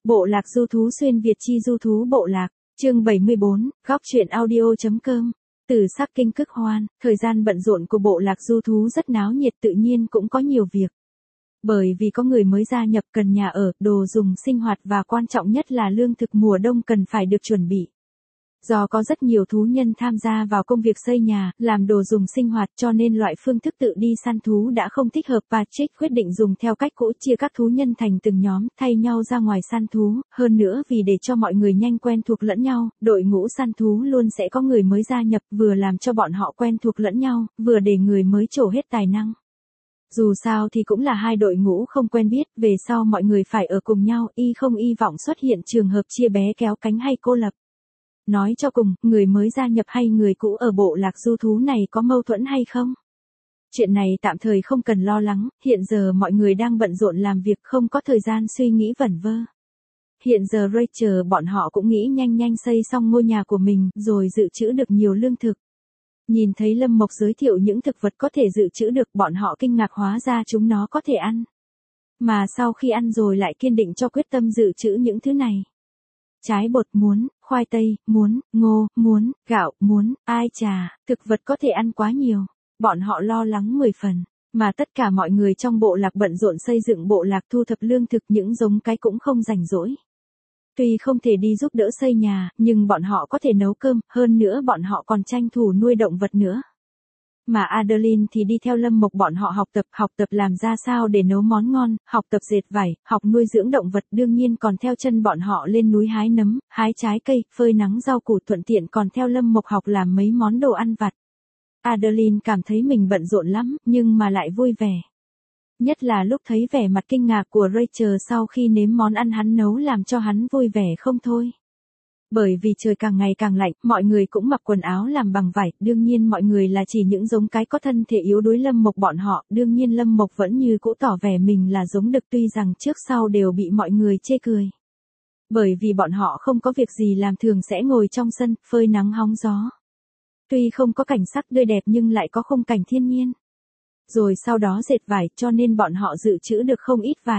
Bộ lạc du thú xuyên Việt chi du thú bộ lạc, chương 74, góc truyện audio.com. Từ Sắc Kinh Cực Hoan, thời gian bận rộn của bộ lạc du thú rất náo nhiệt, tự nhiên cũng có nhiều việc. Bởi vì có người mới gia nhập cần nhà ở, đồ dùng sinh hoạt và quan trọng nhất là lương thực mùa đông cần phải được chuẩn bị. Do có rất nhiều thú nhân tham gia vào công việc xây nhà, làm đồ dùng sinh hoạt cho nên loại phương thức tự đi săn thú đã không thích hợp. Patrick quyết định dùng theo cách cũ, chia các thú nhân thành từng nhóm, thay nhau ra ngoài săn thú. Hơn nữa vì để cho mọi người nhanh quen thuộc lẫn nhau, đội ngũ săn thú luôn sẽ có người mới gia nhập, vừa làm cho bọn họ quen thuộc lẫn nhau, vừa để người mới trổ hết tài năng. Dù sao thì cũng là hai đội ngũ không quen biết, về sau mọi người phải ở cùng nhau, không hy vọng xuất hiện trường hợp chia bé kéo cánh hay cô lập. Nói cho cùng, người mới gia nhập hay người cũ ở bộ lạc du thú này có mâu thuẫn hay không? Chuyện này tạm thời không cần lo lắng, hiện giờ mọi người đang bận rộn làm việc, không có thời gian suy nghĩ vẩn vơ. Hiện giờ Rachel bọn họ cũng nghĩ nhanh xây xong ngôi nhà của mình, rồi dự trữ được nhiều lương thực. Nhìn thấy Lâm Mộc giới thiệu những thực vật có thể dự trữ được, bọn họ kinh ngạc, hóa ra chúng nó có thể ăn. Mà sau khi ăn rồi lại kiên định cho quyết tâm dự trữ những thứ này. Trái bột muốn, khoai tây, muốn, ngô, muốn, gạo, muốn, ai chà, thực vật có thể ăn quá nhiều. Bọn họ lo lắng 10 phần, mà tất cả mọi người trong bộ lạc bận rộn xây dựng bộ lạc, thu thập lương thực, những giống cái cũng không rảnh rỗi. Tuy không thể đi giúp đỡ xây nhà, nhưng bọn họ có thể nấu cơm, hơn nữa bọn họ còn tranh thủ nuôi động vật nữa. Mà Adeline thì đi theo Lâm Mộc bọn họ học tập làm ra sao để nấu món ngon, học tập dệt vải, học nuôi dưỡng động vật, đương nhiên còn theo chân bọn họ lên núi hái nấm, hái trái cây, phơi nắng rau củ, thuận tiện còn theo Lâm Mộc học làm mấy món đồ ăn vặt. Adeline cảm thấy mình bận rộn lắm, nhưng mà lại vui vẻ. Nhất là lúc thấy vẻ mặt kinh ngạc của Rachel sau khi nếm món ăn hắn nấu làm cho hắn vui vẻ không thôi. Bởi vì trời càng ngày càng lạnh, mọi người cũng mặc quần áo làm bằng vải, đương nhiên mọi người là chỉ những giống cái có thân thể yếu đuối. Lâm Mộc bọn họ, đương nhiên Lâm Mộc vẫn như cũ tỏ vẻ mình là giống đực, tuy rằng trước sau đều bị mọi người chê cười. Bởi vì bọn họ không có việc gì làm, thường sẽ ngồi trong sân, phơi nắng hóng gió. Tuy không có cảnh sắc tươi đẹp nhưng lại có khung cảnh thiên nhiên. Rồi sau đó dệt vải, cho nên bọn họ dự trữ được không ít vải.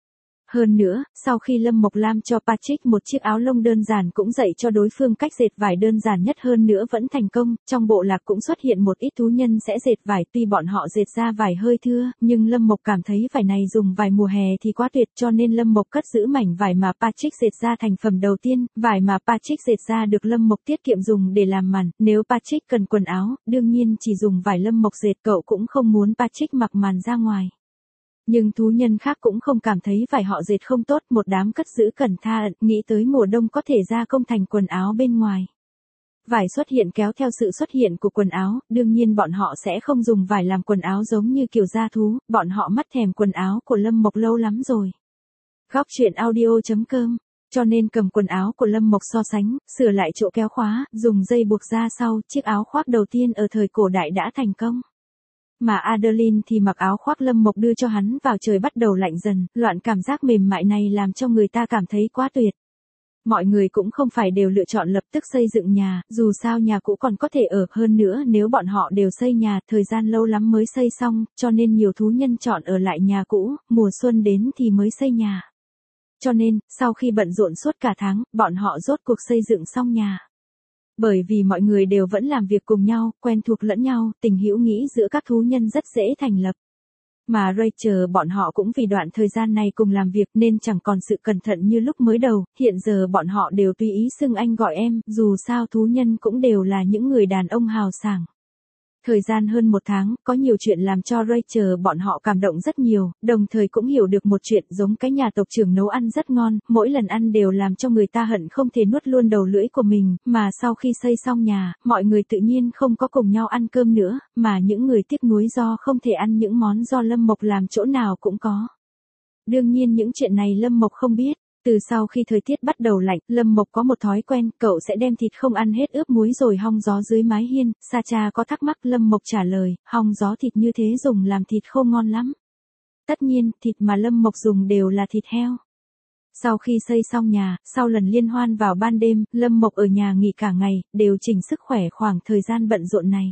Hơn nữa, sau khi Lâm Mộc làm cho Patrick một chiếc áo lông đơn giản, cũng dạy cho đối phương cách dệt vải đơn giản nhất, hơn nữa vẫn thành công. Trong bộ lạc cũng xuất hiện một ít thú nhân sẽ dệt vải, tuy bọn họ dệt ra vải hơi thưa, nhưng Lâm Mộc cảm thấy vải này dùng vải mùa hè thì quá tuyệt, cho nên Lâm Mộc cất giữ mảnh vải mà Patrick dệt ra thành phẩm đầu tiên. Vải mà Patrick dệt ra được Lâm Mộc tiết kiệm dùng để làm màn, nếu Patrick cần quần áo, đương nhiên chỉ dùng vải Lâm Mộc dệt, cậu cũng không muốn Patrick mặc màn ra ngoài. Nhưng thú nhân khác cũng không cảm thấy vải họ dệt không tốt, một đám cất giữ cẩn thận, nghĩ tới mùa đông có thể gia công thành quần áo bên ngoài. Vải xuất hiện kéo theo sự xuất hiện của quần áo, đương nhiên bọn họ sẽ không dùng vải làm quần áo giống như kiểu da thú, bọn họ mắt thèm quần áo của Lâm Mộc lâu lắm rồi. Góc truyện audio.com, cho nên cầm quần áo của Lâm Mộc so sánh, sửa lại chỗ kéo khóa, dùng dây buộc ra sau, chiếc áo khoác đầu tiên ở thời cổ đại đã thành công. Mà Adeline thì mặc áo khoác Lâm Mộc đưa cho hắn vào, trời bắt đầu lạnh dần, loạn cảm giác mềm mại này làm cho người ta cảm thấy quá tuyệt. Mọi người cũng không phải đều lựa chọn lập tức xây dựng nhà, dù sao nhà cũ còn có thể ở, hơn nữa nếu bọn họ đều xây nhà, thời gian lâu lắm mới xây xong, cho nên nhiều thú nhân chọn ở lại nhà cũ, mùa xuân đến thì mới xây nhà. Cho nên, sau khi bận rộn suốt cả tháng, bọn họ rốt cuộc xây dựng xong nhà. Bởi vì mọi người đều vẫn làm việc cùng nhau, quen thuộc lẫn nhau, tình hữu nghĩ giữa các thú nhân rất dễ thành lập. Mà Rachel bọn họ cũng vì đoạn thời gian này cùng làm việc nên chẳng còn sự cẩn thận như lúc mới đầu, hiện giờ bọn họ đều tùy ý xưng anh gọi em, dù sao thú nhân cũng đều là những người đàn ông hào sảng. Thời gian hơn 1 tháng, có nhiều chuyện làm cho Rachel bọn họ cảm động rất nhiều, đồng thời cũng hiểu được một chuyện, giống cái nhà tộc trưởng nấu ăn rất ngon, mỗi lần ăn đều làm cho người ta hận không thể nuốt luôn đầu lưỡi của mình, mà sau khi xây xong nhà, mọi người tự nhiên không có cùng nhau ăn cơm nữa, mà những người tiếc nuối do không thể ăn những món do Lâm Mộc làm chỗ nào cũng có. Đương nhiên những chuyện này Lâm Mộc không biết. Từ sau khi thời tiết bắt đầu lạnh, Lâm Mộc có một thói quen, cậu sẽ đem thịt không ăn hết ướp muối rồi hong gió dưới mái hiên. Sacha có thắc mắc, Lâm Mộc trả lời, hong gió thịt như thế dùng làm thịt khô ngon lắm. Tất nhiên, thịt mà Lâm Mộc dùng đều là thịt heo. Sau khi xây xong nhà, sau lần liên hoan vào ban đêm, Lâm Mộc ở nhà nghỉ cả ngày, điều chỉnh sức khỏe khoảng thời gian bận rộn này.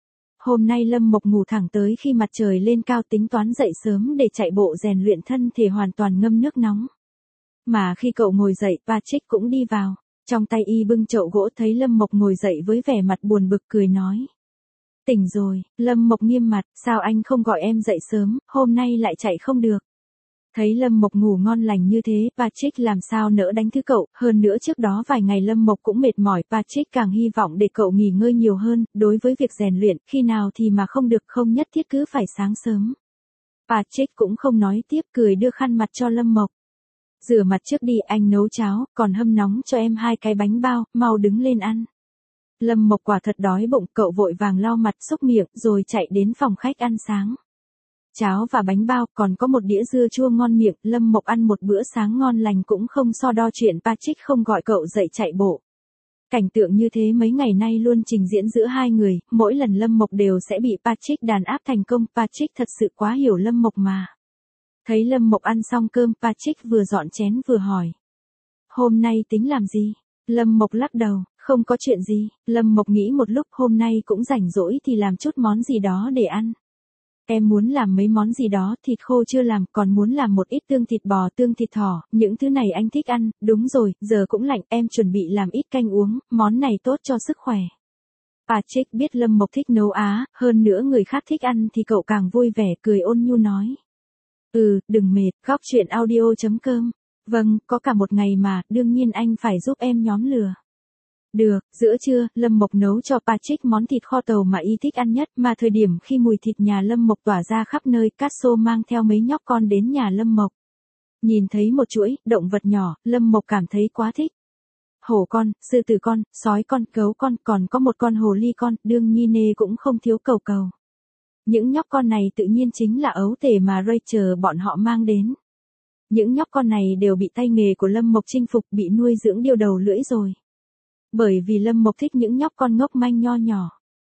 Hôm nay Lâm Mộc ngủ thẳng tới khi mặt trời lên cao, tính toán dậy sớm để chạy bộ rèn luyện thân thể hoàn toàn ngâm nước nóng. Mà khi cậu ngồi dậy, Patrick cũng đi vào. Trong tay y bưng chậu gỗ, thấy Lâm Mộc ngồi dậy với vẻ mặt buồn bực cười nói. Tỉnh rồi. Lâm Mộc nghiêm mặt, sao anh không gọi em dậy sớm, hôm nay lại chạy không được. Thấy Lâm Mộc ngủ ngon lành như thế, Patrick làm sao nỡ đánh thức cậu, hơn nữa trước đó vài ngày Lâm Mộc cũng mệt mỏi, Patrick càng hy vọng để cậu nghỉ ngơi nhiều hơn, đối với việc rèn luyện, khi nào thì mà không được, không nhất thiết cứ phải sáng sớm. Patrick cũng không nói tiếp, cười đưa khăn mặt cho Lâm Mộc. Rửa mặt trước đi, anh nấu cháo, còn hâm nóng cho em 2 cái bánh bao, mau đứng lên ăn. Lâm Mộc quả thật đói bụng, cậu vội vàng lau mặt xúc miệng rồi chạy đến phòng khách ăn sáng. Cháo và bánh bao, còn có một đĩa dưa chua ngon miệng, Lâm Mộc ăn một bữa sáng ngon lành cũng không so đo chuyện Patrick không gọi cậu dậy chạy bộ. Cảnh tượng như thế mấy ngày nay luôn trình diễn giữa hai người, mỗi lần Lâm Mộc đều sẽ bị Patrick đàn áp thành công, Patrick thật sự quá hiểu Lâm Mộc mà. Thấy Lâm Mộc ăn xong cơm, Patrick vừa dọn chén vừa hỏi. Hôm nay tính làm gì? Lâm Mộc lắc đầu, không có chuyện gì. Lâm Mộc nghĩ một lúc, hôm nay cũng rảnh rỗi thì làm chút món gì đó để ăn. Em muốn làm mấy món gì đó, thịt khô chưa làm, còn muốn làm một ít tương thịt bò, tương thịt thỏ, những thứ này anh thích ăn, đúng rồi, giờ cũng lạnh, em chuẩn bị làm ít canh uống, món này tốt cho sức khỏe. Patrick biết Lâm Mộc thích nấu Á, hơn nữa người khác thích ăn thì cậu càng vui vẻ, cười ôn nhu nói. Đừng mệt, góc chuyện audio.com. Vâng, có cả một ngày mà, đương nhiên anh phải giúp em nhóm lửa. Được, giữa trưa, Lâm Mộc nấu cho Patrick món thịt kho tàu mà y thích ăn nhất, mà thời điểm khi mùi thịt nhà Lâm Mộc tỏa ra khắp nơi, Castro mang theo mấy nhóc con đến nhà Lâm Mộc. Nhìn thấy một chuỗi động vật nhỏ, Lâm Mộc cảm thấy quá thích. Hổ con, sư tử con, sói con, gấu con, còn có một con hồ ly con, đương nhiên nê cũng không thiếu cầu cầu. Những nhóc con này tự nhiên chính là ấu tể mà Rachel bọn họ mang đến. Những nhóc con này đều bị tay nghề của Lâm Mộc chinh phục, bị nuôi dưỡng điều đầu lưỡi rồi. Bởi vì Lâm Mộc thích những nhóc con ngốc manh nho nhỏ.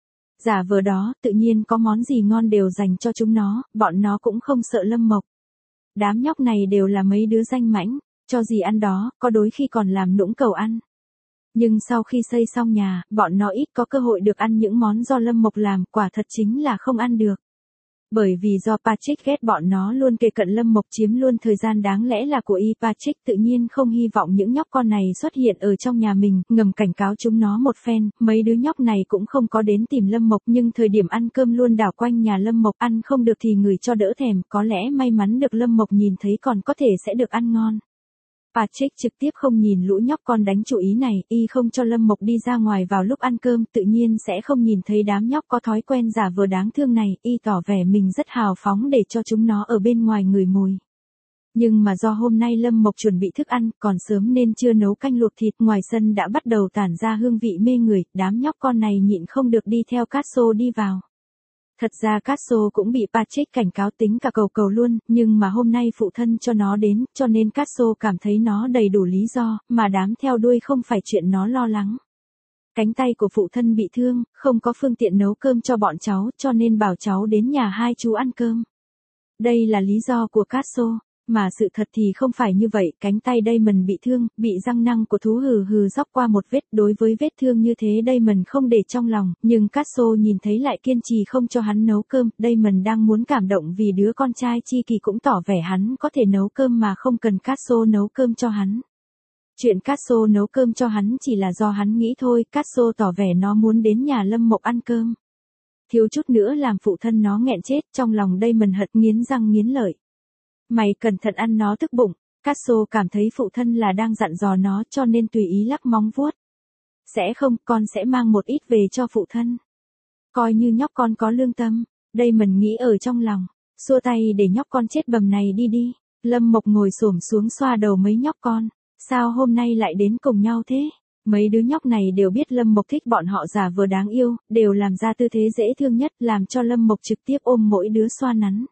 Giả vờ đó, tự nhiên có món gì ngon đều dành cho chúng nó, bọn nó cũng không sợ Lâm Mộc. Đám nhóc này đều là mấy đứa danh mãnh, cho gì ăn đó, có đôi khi còn làm nũng cầu ăn. Nhưng sau khi xây xong nhà, bọn nó ít có cơ hội được ăn những món do Lâm Mộc làm, quả thật chính là không ăn được. Bởi vì do Patrick ghét bọn nó luôn kề cận Lâm Mộc chiếm luôn thời gian đáng lẽ là của y, Patrick tự nhiên không hy vọng những nhóc con này xuất hiện ở trong nhà mình, ngầm cảnh cáo chúng nó một phen, mấy đứa nhóc này cũng không có đến tìm Lâm Mộc nhưng thời điểm ăn cơm luôn đảo quanh nhà Lâm Mộc, ăn không được thì người cho đỡ thèm, có lẽ may mắn được Lâm Mộc nhìn thấy còn có thể sẽ được ăn ngon. Patrick trực tiếp không nhìn lũ nhóc con đánh chủ ý này, y không cho Lâm Mộc đi ra ngoài vào lúc ăn cơm, tự nhiên sẽ không nhìn thấy đám nhóc có thói quen giả vờ đáng thương này, y tỏ vẻ mình rất hào phóng để cho chúng nó ở bên ngoài ngửi mùi. Nhưng mà do hôm nay Lâm Mộc chuẩn bị thức ăn, còn sớm nên chưa nấu canh luộc thịt, ngoài sân đã bắt đầu tản ra hương vị mê người, đám nhóc con này nhịn không được đi theo Castro đi vào. Thật ra Castro cũng bị Patrick cảnh cáo tính cả cầu cầu luôn, nhưng mà hôm nay phụ thân cho nó đến, cho nên Castro cảm thấy nó đầy đủ lý do, mà đám theo đuôi không phải chuyện nó lo lắng. Cánh tay của phụ thân bị thương, không có phương tiện nấu cơm cho bọn cháu, cho nên bảo cháu đến nhà hai chú ăn cơm. Đây là lý do của Castro. Mà sự thật thì không phải như vậy, cánh tay Damon bị thương, bị răng nanh của thú róc qua một vết, đối với vết thương như thế Damon không để trong lòng, nhưng Castro nhìn thấy lại kiên trì không cho hắn nấu cơm, Damon đang muốn cảm động vì đứa con trai chi kỳ cũng tỏ vẻ hắn có thể nấu cơm mà không cần Castro nấu cơm cho hắn. Chuyện Castro nấu cơm cho hắn chỉ là do hắn nghĩ thôi, Castro tỏ vẻ nó muốn đến nhà Lâm Mộc ăn cơm. Thiếu chút nữa làm phụ thân nó nghẹn chết, trong lòng Damon hận nghiến răng nghiến lợi. Mày cẩn thận ăn nó tức bụng, Castro cảm thấy phụ thân là đang dặn dò nó cho nên tùy ý lắc móng vuốt. Sẽ không, con sẽ mang một ít về cho phụ thân. Coi như nhóc con có lương tâm, Damon nghĩ ở trong lòng, xua tay để nhóc con chết bầm này đi đi. Lâm Mộc ngồi xổm xuống xoa đầu mấy nhóc con, sao hôm nay lại đến cùng nhau thế? Mấy đứa nhóc này đều biết Lâm Mộc thích bọn họ giả vờ đáng yêu, đều làm ra tư thế dễ thương nhất, làm cho Lâm Mộc trực tiếp ôm mỗi đứa xoa nắn.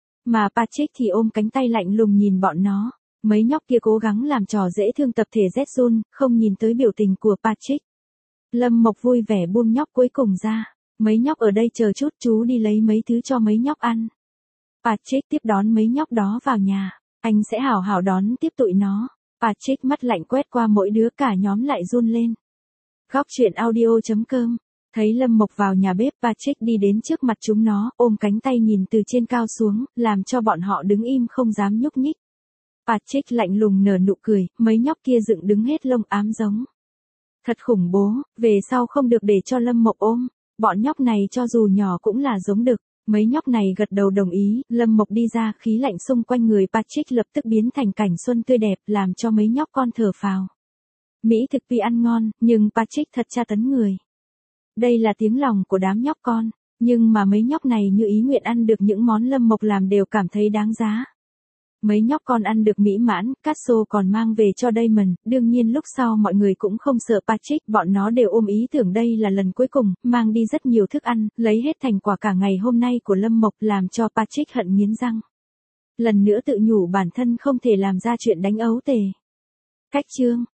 Mà Patrick thì ôm cánh tay lạnh lùng nhìn bọn nó. Mấy nhóc kia cố gắng làm trò dễ thương tập thể Zhun, không nhìn tới biểu tình của Patrick. Lâm Mộc vui vẻ buông nhóc cuối cùng ra. Mấy nhóc ở đây chờ chút, chú đi lấy mấy thứ cho mấy nhóc ăn. Patrick tiếp đón mấy nhóc đó vào nhà. Anh sẽ hảo hảo đón tiếp tụi nó. Patrick mắt lạnh quét qua mỗi đứa, cả nhóm lại run lên. Góc chuyện audio.com. Thấy Lâm Mộc vào nhà bếp, Patrick đi đến trước mặt chúng nó, ôm cánh tay nhìn từ trên cao xuống, làm cho bọn họ đứng im không dám nhúc nhích. Patrick lạnh lùng nở nụ cười, mấy nhóc kia dựng đứng hết lông ám giống. Thật khủng bố, về sau không được để cho Lâm Mộc ôm. Bọn nhóc này cho dù nhỏ cũng là giống đực. Mấy nhóc này gật đầu đồng ý, Lâm Mộc đi ra, khí lạnh xung quanh người Patrick lập tức biến thành cảnh xuân tươi đẹp, làm cho mấy nhóc con thở phào. Mỹ thực tuy ăn ngon, nhưng Patrick thật tra tấn người. Đây là tiếng lòng của đám nhóc con, nhưng mà mấy nhóc này như ý nguyện ăn được những món Lâm Mộc làm đều cảm thấy đáng giá. Mấy nhóc con ăn được mỹ mãn, Casso còn mang về cho Damon, đương nhiên lúc sau mọi người cũng không sợ Patrick, bọn nó đều ôm ý tưởng đây là lần cuối cùng, mang đi rất nhiều thức ăn, lấy hết thành quả cả ngày hôm nay của Lâm Mộc làm cho Patrick hận nghiến răng. Lần nữa tự nhủ bản thân không thể làm ra chuyện đánh ấu tề. Cách chương